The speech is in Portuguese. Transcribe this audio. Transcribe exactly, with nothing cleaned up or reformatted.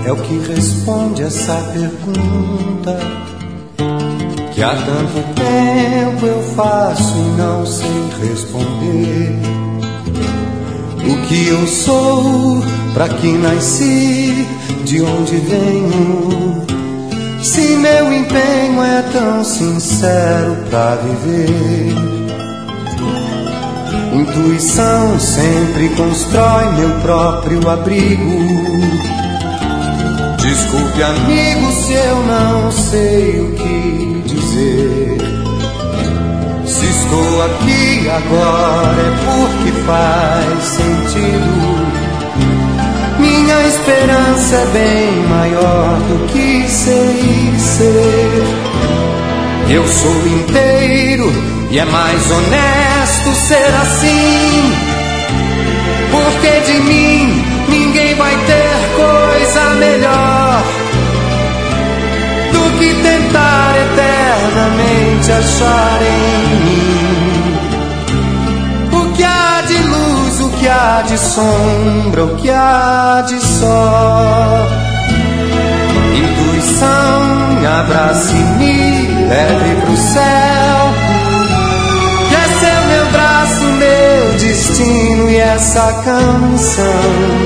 é o que responde essa pergunta que há tanto tempo eu faço e não sei responder. O que eu sou, pra que nasci, de onde venho, se meu empenho é tão sincero pra viver. Intuição sempre constrói meu próprio abrigo. Desculpe, amigo, se eu não sei o que dizer. Se estou aqui agora é porque faz sentido. Minha esperança é bem maior do que sei ser. Eu sou inteiro e é mais honesto ser assim, porque de mim ninguém vai ter coisa melhor do que tentar eternamente achar em mim o que há de luz, o que há de sombra, o que há de sol. Intuição, me abrace e me leve pro céu, que esse é meu braço, meu destino e essa canção